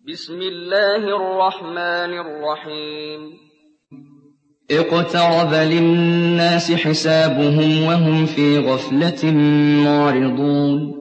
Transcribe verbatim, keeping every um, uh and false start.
بسم الله الرحمن الرحيم اقترب للناس حسابهم وهم في غفلة معرضون